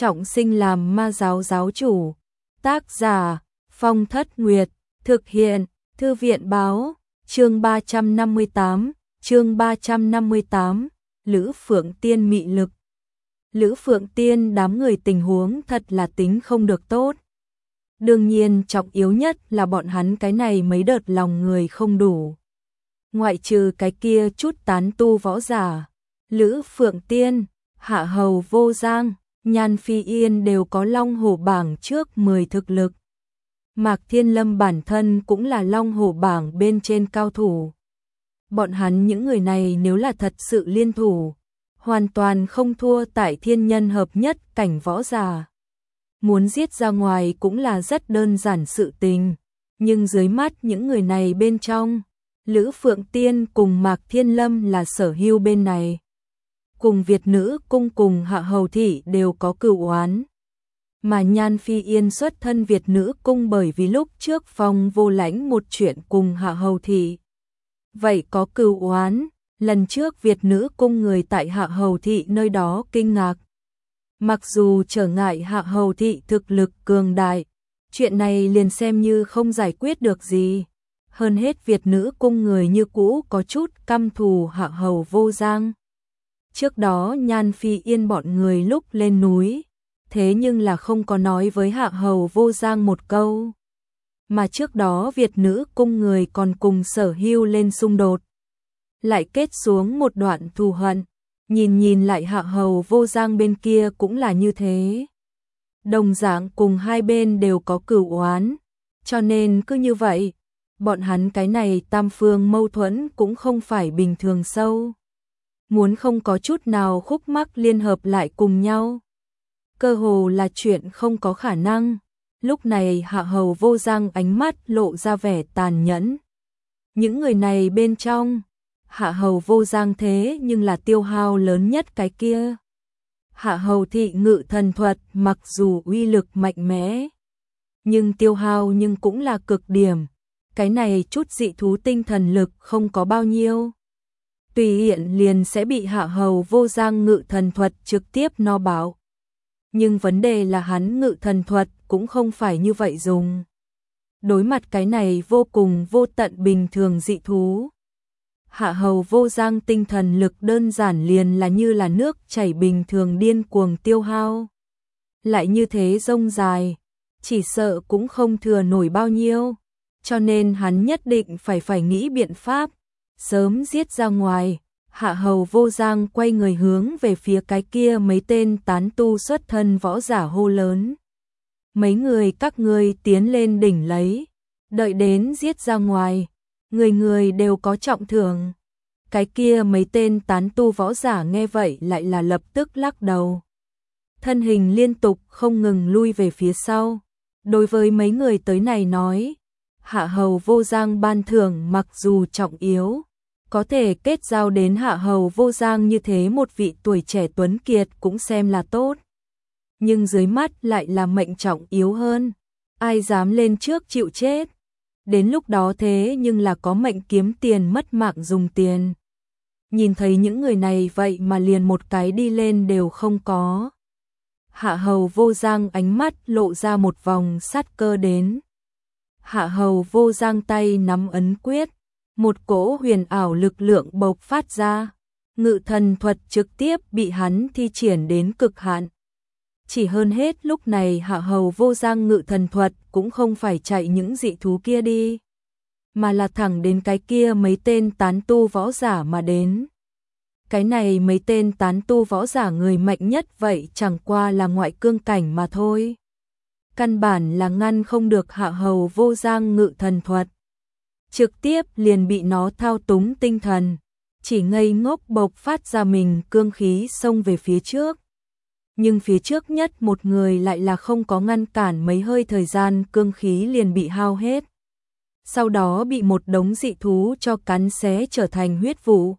trọng sinh làm ma giáo giáo chủ. Tác giả Phong Thất Nguyệt, thực hiện Thư viện báo, chương 358, Lữ Phượng Tiên mị lực. Lữ Phượng Tiên đám người tình huống thật là tính không được tốt. Đương nhiên trọng yếu nhất là bọn hắn cái này mấy đợt lòng người không đủ. Ngoại trừ cái kia chút tán tu võ giả, Lữ Phượng Tiên, Hạ Hầu Vô Giang, Nhan Phi Yên đều có Long Hổ bảng trước 10 thực lực. Mạc Thiên Lâm bản thân cũng là Long Hổ bảng bên trên cao thủ. Bọn hắn những người này nếu là thật sự liên thủ, hoàn toàn không thua tại thiên nhân hợp nhất cảnh võ giả. Muốn giết ra ngoài cũng là rất đơn giản sự tình, nhưng dưới mắt những người này bên trong, Lữ Phượng Tiên cùng Mạc Thiên Lâm là sở hữu bên này. Cùng Việt Nữ Cung cùng Hạ Hầu Thị đều có cửu oán. Mà Nhan Phi Yên xuất thân Việt Nữ Cung bởi vì lúc trước Phong Vô Lãnh một chuyện cùng Hạ Hầu Thị. Vậy có cửu oán, lần trước Việt Nữ Cung người tại Hạ Hầu Thị nơi đó kinh ngạc. Mặc dù trở ngại Hạ Hầu Thị thực lực cường đại, chuyện này liền xem như không giải quyết được gì. Hơn hết Việt Nữ Cung người như cũ có chút căm thù Hạ Hầu Vô Giang. Trước đó Nhan Phi Yên bọn người lúc lên núi, thế nhưng là không có nói với Hạ Hầu Vô Giang một câu. Mà trước đó Việt Nữ Cung người còn cùng Sở Hưu lên xung đột. Lại kết xuống một đoạn thù hận, nhìn lại Hạ Hầu Vô Giang bên kia cũng là như thế. Đồng dạng cùng hai bên đều có cửu oán, cho nên cứ như vậy, bọn hắn cái này tam phương mâu thuẫn cũng không phải bình thường sâu. Muốn không có chút nào khúc mắc liên hợp lại cùng nhau, cơ hồ là chuyện không có khả năng. Lúc này Hạ Hầu Vô Giang ánh mắt lộ ra vẻ tàn nhẫn. Những người này bên trong, Hạ Hầu Vô Giang thế nhưng là tiêu hao lớn nhất cái kia. Hạ Hầu Thị ngự thần thuật mặc dù uy lực mạnh mẽ, nhưng tiêu hao nhưng cũng là cực điểm. Cái này chút dị thú tinh thần lực không có bao nhiêu, tùy hiện liền sẽ bị Hạ Hầu Vô Giang ngự thần thuật trực tiếp no bạo. Nhưng vấn đề là hắn ngự thần thuật cũng không phải như vậy dùng. Đối mặt cái này vô cùng vô tận bình thường dị thú, Hạ Hầu Vô Giang tinh thần lực đơn giản liền là như là nước chảy bình thường điên cuồng tiêu hao. Lại như thế rông dài, chỉ sợ cũng không thừa nổi bao nhiêu, cho nên hắn nhất định phải nghĩ biện pháp, sớm giết ra ngoài. Hạ Hầu Vô Giang quay người hướng về phía cái kia mấy tên tán tu xuất thân võ giả hô lớn. Mấy người các ngươi tiến lên đỉnh lấy, đợi đến giết ra ngoài, người đều có trọng thưởng. Cái kia mấy tên tán tu võ giả nghe vậy lại là lập tức lắc đầu. Thân hình liên tục không ngừng lui về phía sau. Đối với mấy người tới này nói, Hạ Hầu Vô Giang ban thưởng mặc dù trọng yếu, có thể kết giao đến Hạ Hầu Vô Giang như thế một vị tuổi trẻ tuấn kiệt cũng xem là tốt. Nhưng dưới mắt lại là mệnh trọng yếu hơn, ai dám lên trước chịu chết. Đến lúc đó thế nhưng là có mệnh kiếm tiền mất mạng dùng tiền. Nhìn thấy những người này vậy mà liền một cái đi lên đều không có. Hạ Hầu Vô Giang ánh mắt lộ ra một vòng sát cơ đến. Hạ Hầu Vô Giang tay nắm ấn quyết, một cỗ huyền ảo lực lượng bộc phát ra, ngự thần thuật trực tiếp bị hắn thi triển đến cực hạn. Chỉ hơn hết lúc này Hạ Hầu Vô Giang ngự thần thuật cũng không phải chạy những dị thú kia đi, mà là thẳng đến cái kia mấy tên tán tu võ giả mà đến. Cái này mấy tên tán tu võ giả người mạnh nhất vậy chẳng qua là ngoại cương cảnh mà thôi. Căn bản là ngăn không được Hạ Hầu Vô Giang ngự thần thuật. Trực tiếp liền bị nó thao túng tinh thần, chỉ ngây ngốc bộc phát ra mình cương khí xông về phía trước. Nhưng phía trước nhất một người lại là không có ngăn cản mấy hơi thời gian cương khí liền bị hao hết. Sau đó bị một đống dị thú cho cắn xé trở thành huyết vụ.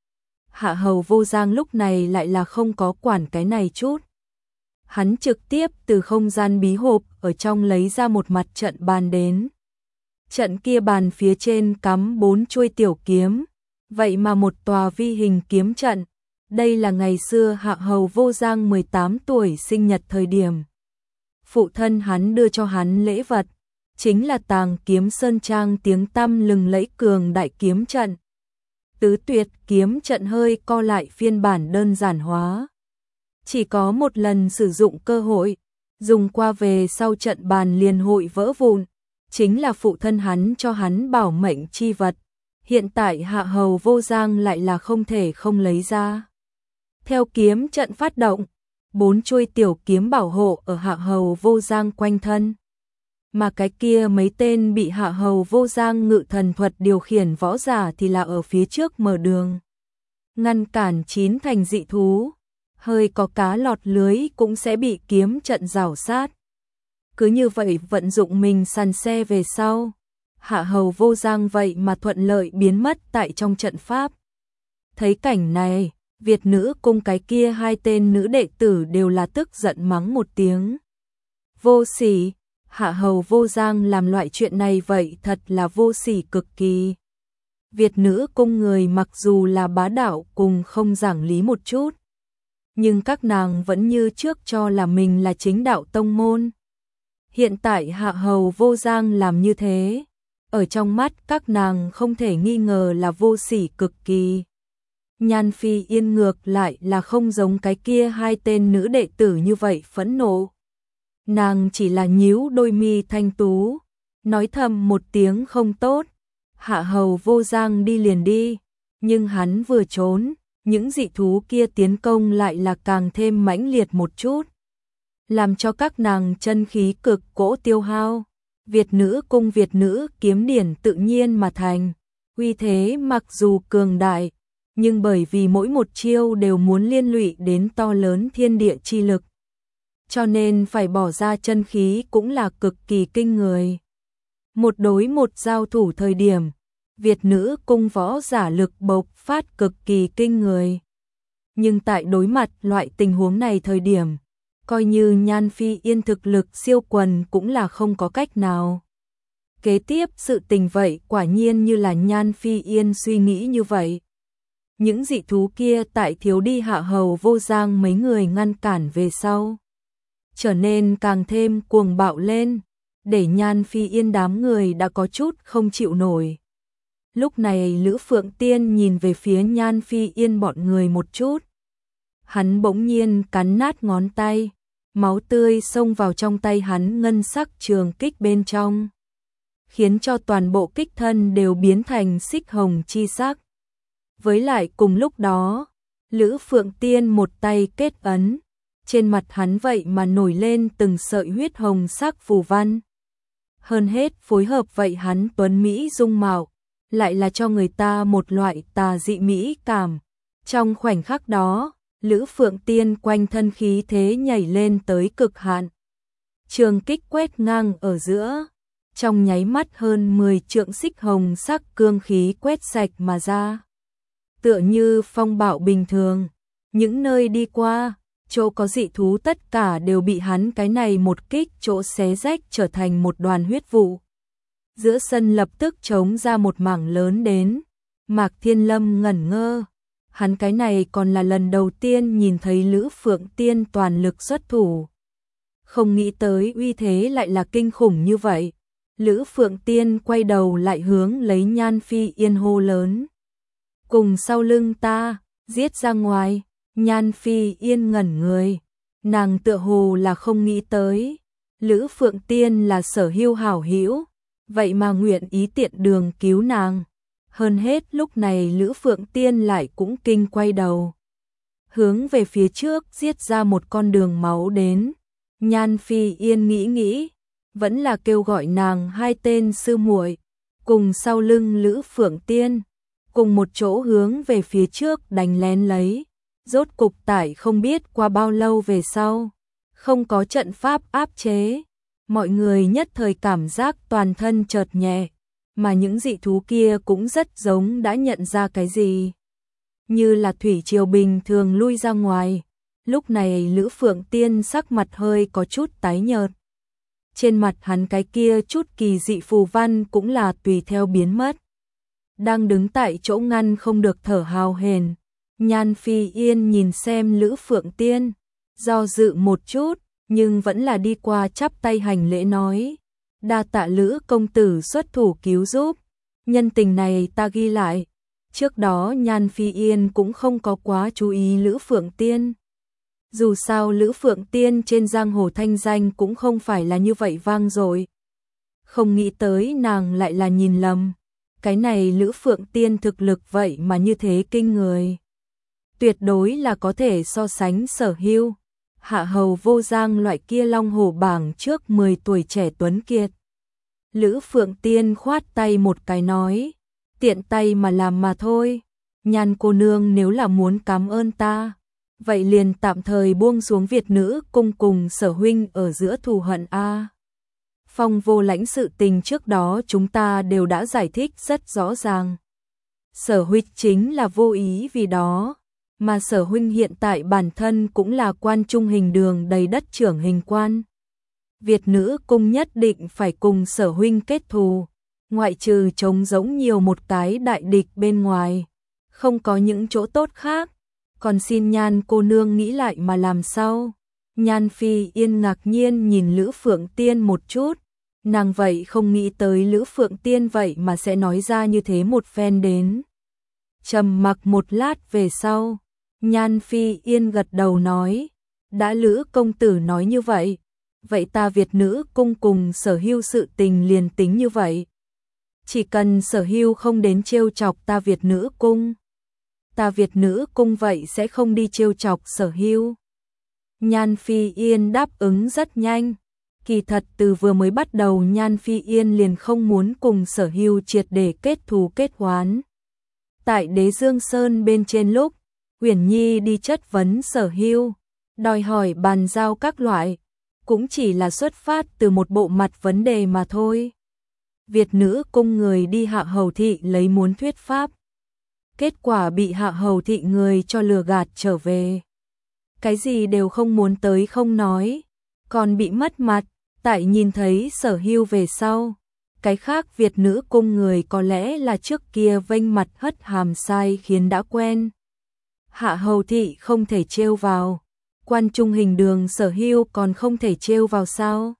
Hạ Hầu Vô Giang lúc này lại là không có quản cái này chút. Hắn trực tiếp từ không gian bí hộp ở trong lấy ra một mặt trận bàn đến. Trận kia bàn phía trên cắm 4 chuôi tiểu kiếm, vậy mà một tòa vi hình kiếm trận, Đây là ngày xưa Hạ Hầu Vô Giang 18 tuổi sinh nhật thời điểm. Phụ thân hắn đưa cho hắn lễ vật, chính là Tàng Kiếm Sơn Trang tiếng tăm lừng lẫy cường đại kiếm trận. Tứ tuyệt kiếm trận hơi co lại phiên bản đơn giản hóa. Chỉ có một lần sử dụng cơ hội, dùng qua về sau trận bàn liền hội vỡ vụn, chính là phụ thân hắn cho hắn bảo mệnh chi vật. Hiện tại Hạ Hầu Vô Giang lại là không thể không lấy ra. Theo kiếm trận phát động, 4 chuôi tiểu kiếm bảo hộ ở Hạ Hầu Vô Giang quanh thân. Mà cái kia mấy tên bị Hạ Hầu Vô Giang ngự thần thuật điều khiển võ giả thì là ở phía trước mở đường. Ngăn cản 9 thành dị thú, hơi có cá lọt lưới cũng sẽ bị kiếm trận rào sát. Cứ như vậy vận dụng mình săn xe về sau. Hạ Hầu Vô Giang vậy mà thuận lợi biến mất tại trong trận pháp. Thấy cảnh này, Việt Nữ Cung cái kia 2 tên nữ đệ tử đều là tức giận mắng một tiếng. Vô sỉ, Hạ Hầu Vô Giang làm loại chuyện này vậy thật là vô sỉ cực kỳ. Việt Nữ Cung người mặc dù là bá đạo cùng không giảng lý một chút, nhưng các nàng vẫn như trước cho là mình là chính đạo tông môn. Hiện tại Hạ Hầu Vô Giang làm như thế, ở trong mắt các nàng không thể nghi ngờ là vô sỉ cực kỳ. Nhan Phi Yên ngược lại là không giống cái kia 2 tên nữ đệ tử như vậy phẫn nộ. Nàng chỉ là nhíu đôi mi thanh tú, nói thầm một tiếng không tốt. Hạ Hầu Vô Giang đi liền đi, nhưng hắn vừa trốn, những dị thú kia tiến công lại là càng thêm mãnh liệt một chút, làm cho các nàng chân khí cực cỗ tiêu hao. Việt Nữ Cung Việt Nữ kiếm điển tự nhiên mà thành, uy thế mặc dù cường đại, nhưng bởi vì mỗi một chiêu đều muốn liên lụy đến to lớn thiên địa chi lực, cho nên phải bỏ ra chân khí cũng là cực kỳ kinh người. Một đối một giao thủ thời điểm, Việt Nữ Cung võ giả lực bộc phát cực kỳ kinh người. Nhưng tại đối mặt loại tình huống này thời điểm, coi như Nhan Phi Yên thực lực siêu quần cũng là không có cách nào. Kế tiếp sự tình vậy quả nhiên như là Nhan Phi Yên suy nghĩ như vậy. Những dị thú kia tại thiếu đi Hạ Hầu Vô Giang mấy người ngăn cản về sau, trở nên càng thêm cuồng bạo lên, để Nhan Phi Yên đám người đã có chút không chịu nổi. Lúc này Lữ Phượng Tiên nhìn về phía Nhan Phi Yên bọn người một chút. Hắn bỗng nhiên cắn nát ngón tay, máu tươi xông vào trong tay hắn ngân sắc trường kích bên trong, khiến cho toàn bộ kích thân đều biến thành xích hồng chi sắc. Với lại cùng lúc đó, Lữ Phượng Tiên một tay kết ấn, trên mặt hắn vậy mà nổi lên từng sợi huyết hồng sắc phù văn. Hơn hết phối hợp vậy hắn tuấn mỹ dung mạo, lại là cho người ta một loại tà dị mỹ cảm. Trong khoảnh khắc đó, Lữ Phượng Tiên quanh thân khí thế nhảy lên tới cực hạn. Trường kích quét ngang ở giữa, trong nháy mắt hơn 10 trượng xích hồng sắc cương khí quét sạch mà ra. Tựa như phong bạo bình thường, những nơi đi qua, chỗ có dị thú tất cả đều bị hắn cái này một kích chỗ xé rách trở thành một đoàn huyết vụ. Giữa sân lập tức trống ra một mảng lớn đến, Mạc Thiên Lâm ngẩn ngơ. Hắn cái này còn là lần đầu tiên nhìn thấy Lữ Phượng Tiên toàn lực xuất thủ. Không nghĩ tới uy thế lại là kinh khủng như vậy. Lữ Phượng Tiên quay đầu lại hướng lấy Nhan Phi Yên hô lớn. Cùng sau lưng ta, giết ra ngoài. Nhan Phi Yên ngẩn người. Nàng tựa hồ là không nghĩ tới. Lữ Phượng Tiên là sở hữu hảo hữu, vậy mà nguyện ý tiện đường cứu nàng. Hơn hết lúc này Lữ Phượng Tiên lại cũng kinh quay đầu, hướng về phía trước giết ra một con đường máu đến. Nhan Phi Yên nghĩ, vẫn là kêu gọi nàng 2 tên sư muội, cùng sau lưng Lữ Phượng Tiên, cùng một chỗ hướng về phía trước đánh lén lấy. Rốt cục tại không biết qua bao lâu về sau, không có trận pháp áp chế, mọi người nhất thời cảm giác toàn thân chợt nhẹ. Mà những dị thú kia cũng rất giống đã nhận ra cái gì, như là thủy triều bình thường lui ra ngoài. Lúc này Lữ Phượng Tiên sắc mặt hơi có chút tái nhợt, trên mặt hắn cái kia chút kỳ dị phù văn cũng là tùy theo biến mất. Đang đứng tại chỗ ngăn không được thở hào hển, Nhan Phi Yên nhìn xem Lữ Phượng Tiên, do dự một chút, nhưng vẫn là đi qua chắp tay hành lễ nói, đa tạ Lữ công tử xuất thủ cứu giúp, nhân tình này ta ghi lại. Trước đó Nhan Phi Yên cũng không có quá chú ý Lữ Phượng Tiên. Dù sao Lữ Phượng Tiên trên giang hồ thanh danh cũng không phải là như vậy vang dội. Không nghĩ tới nàng lại là nhìn lầm. Cái này Lữ Phượng Tiên thực lực vậy mà như thế kinh người. Tuyệt đối là có thể so sánh Sở Hưu, Hạ Hầu Vô Giang loại kia long hổ bảng trước 10 tuổi trẻ tuấn kiệt. Lữ Phượng Tiên khoát tay một cái nói, tiện tay mà làm mà thôi. Nhan cô nương nếu là muốn cảm ơn ta, vậy liền tạm thời buông xuống Việt nữ cung cùng Sở huynh ở giữa thù hận a. Phong Vô Lãnh sự tình trước đó chúng ta đều đã giải thích rất rõ ràng. Sở huynh chính là vô ý vì đó, mà Sở huynh hiện tại bản thân cũng là quan trung hình đường đầy đất trưởng hình quan. Việt nữ cung nhất định phải cùng Sở huynh kết thù, ngoại trừ trống giống nhiều một cái đại địch bên ngoài, không có những chỗ tốt khác, còn xin Nhan cô nương nghĩ lại mà làm sao. Nhan Phi Yên ngạc nhiên nhìn Lữ Phượng Tiên một chút, nàng vậy không nghĩ tới Lữ Phượng Tiên vậy mà sẽ nói ra như thế một phen đến. Trầm mặc một lát về sau, Nhan Phi Yên gật đầu nói, đã Lữ công tử nói như vậy, vậy ta Việt nữ cung cùng Sở Hưu sự tình liền tính như vậy. Chỉ cần Sở Hưu không đến trêu chọc ta Việt nữ cung, ta Việt nữ cung vậy sẽ không đi trêu chọc Sở Hưu. Nhan Phi Yên đáp ứng rất nhanh. Kỳ thật từ vừa mới bắt đầu Nhan Phi Yên liền không muốn cùng Sở Hưu triệt để kết thù kết oán. Tại Đế Dương Sơn bên trên lúc, Uyển Nhi đi chất vấn Sở Hưu, đòi hỏi bàn giao các loại, cũng chỉ là xuất phát từ một bộ mặt vấn đề mà thôi. Việt nữ cung người đi Hạ Hầu thị lấy muốn thuyết pháp, kết quả bị Hạ Hầu thị người cho lừa gạt trở về. Cái gì đều không muốn tới không nói, còn bị mất mặt. Tại nhìn thấy Sở Hưu về sau, cái khác Việt nữ cung người có lẽ là trước kia vênh mặt hất hàm sai khiến đã quen. Hạ Hầu thị không thể trêu vào, quan trung hình đường Sở Hưu còn không thể trêu vào sao?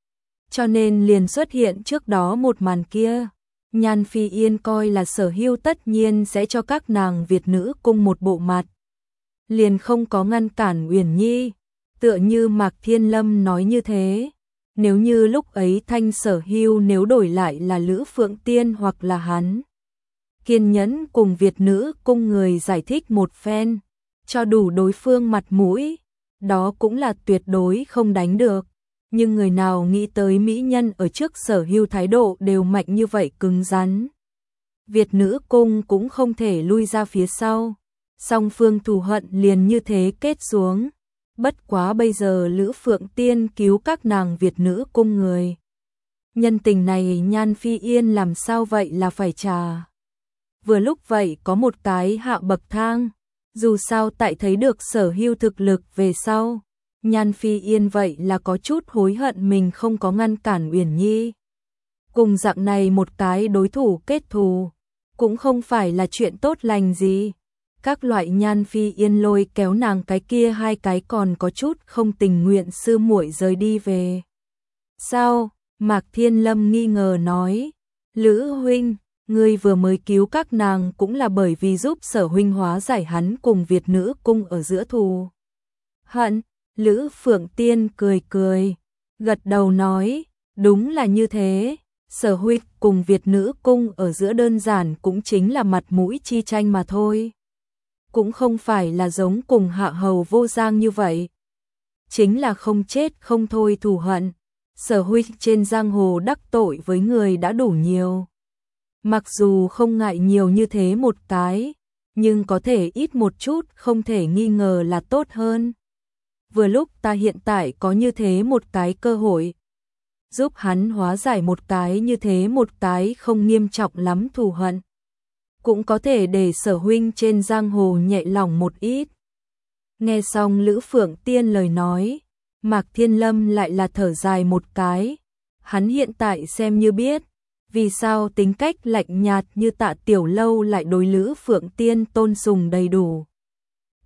Cho nên liền xuất hiện trước đó một màn kia. Nhan Phi Yên coi là Sở Hưu tất nhiên sẽ cho các nàng Việt nữ cung một bộ mặt, liền không có ngăn cản Uyển Nhi, tựa như Mạc Thiên Lâm nói như thế. Nếu như lúc ấy thanh Sở Hưu nếu đổi lại là Lữ Phượng Tiên hoặc là hắn, kiên nhẫn cùng Việt nữ cung người giải thích một phen, cho đủ đối phương mặt mũi, đó cũng là tuyệt đối không đánh được. Nhưng người nào nghĩ tới mỹ nhân ở trước Sở Hưu thái độ đều mạnh như vậy cứng rắn. Việt nữ cung cũng không thể lui ra phía sau, song phương thù hận liền như thế kết xuống. Bất quá bây giờ Lữ Phượng Tiên cứu các nàng Việt nữ cung người, nhân tình này Nhan Phi Yên làm sao vậy là phải trả. Vừa lúc vậy có một cái hạ bậc thang, dù sao tại thấy được Sở Hưu thực lực về sau, Nhan Phi Yên vậy là có chút hối hận mình không có ngăn cản Uyển Nhi. Cùng dạng này một cái đối thủ kết thù, cũng không phải là chuyện tốt lành gì. Các loại Nhan Phi Yên lôi kéo nàng cái kia hai cái còn có chút không tình nguyện sư muội rời đi về. Sao? Mạc Thiên Lâm nghi ngờ nói, Lữ huynh, ngươi vừa mới cứu các nàng cũng là bởi vì giúp Sở huynh hóa giải hắn cùng Việt nữ cung ở giữa thù hận. Lữ Phượng Tiên cười cười, gật đầu nói, đúng là như thế. Sở huynh cùng Việt nữ cung ở giữa đơn giản cũng chính là mặt mũi chi tranh mà thôi, cũng không phải là giống cùng Hạ Hầu Vô Giang như vậy, chính là không chết không thôi thù hận. Sở huynh trên giang hồ đắc tội với người đã đủ nhiều, mặc dù không ngại nhiều như thế một cái, nhưng có thể ít một chút không thể nghi ngờ là tốt hơn. Vừa lúc ta hiện tại có như thế một cái cơ hội, giúp hắn hóa giải một cái như thế một cái không nghiêm trọng lắm thù hận, cũng có thể để Sở huynh trên giang hồ nhẹ lòng một ít. Nghe xong Lữ Phượng Tiên lời nói, Mạc Thiên Lâm lại là thở dài một cái. Hắn hiện tại xem như biết vì sao tính cách lạnh nhạt như Tạ Tiểu Lâu lại đối Lữ Phượng Tiên tôn sùng đầy đủ.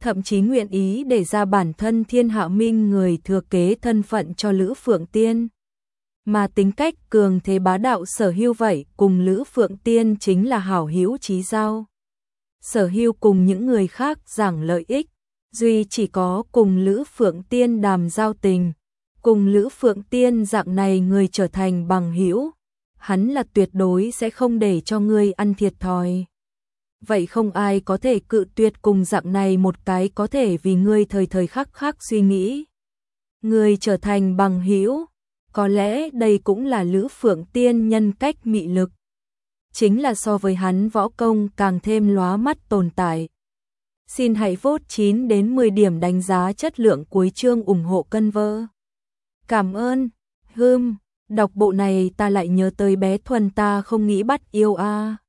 thậm chí nguyện ý để ra bản thân Thiên Hạ Minh người thừa kế thân phận cho Lữ Phượng Tiên. Mà tính cách cường thế bá đạo Sở Hưu vậy, cùng Lữ Phượng Tiên chính là hảo hữu chí giao. Sở Hưu cùng những người khác giảng lợi ích, duy chỉ có cùng Lữ Phượng Tiên đàm giao tình, cùng Lữ Phượng Tiên dạng này người trở thành bằng hữu, hắn là tuyệt đối sẽ không để cho ngươi ăn thiệt thòi. Vậy không ai có thể cự tuyệt cùng dạng này một cái có thể vì ngươi thời thời khắc khắc suy nghĩ. Ngươi trở thành bằng hữu, có lẽ đây cũng là Lữ Phượng Tiên nhân cách mị lực. Chính là so với hắn võ công càng thêm lóa mắt tồn tại. Xin hãy vote 9 đến 10 điểm đánh giá chất lượng cuối chương ủng hộ cân vơ. Cảm ơn. Đọc bộ này ta lại nhớ tới bé Thuần ta không nghĩ bắt yêu a.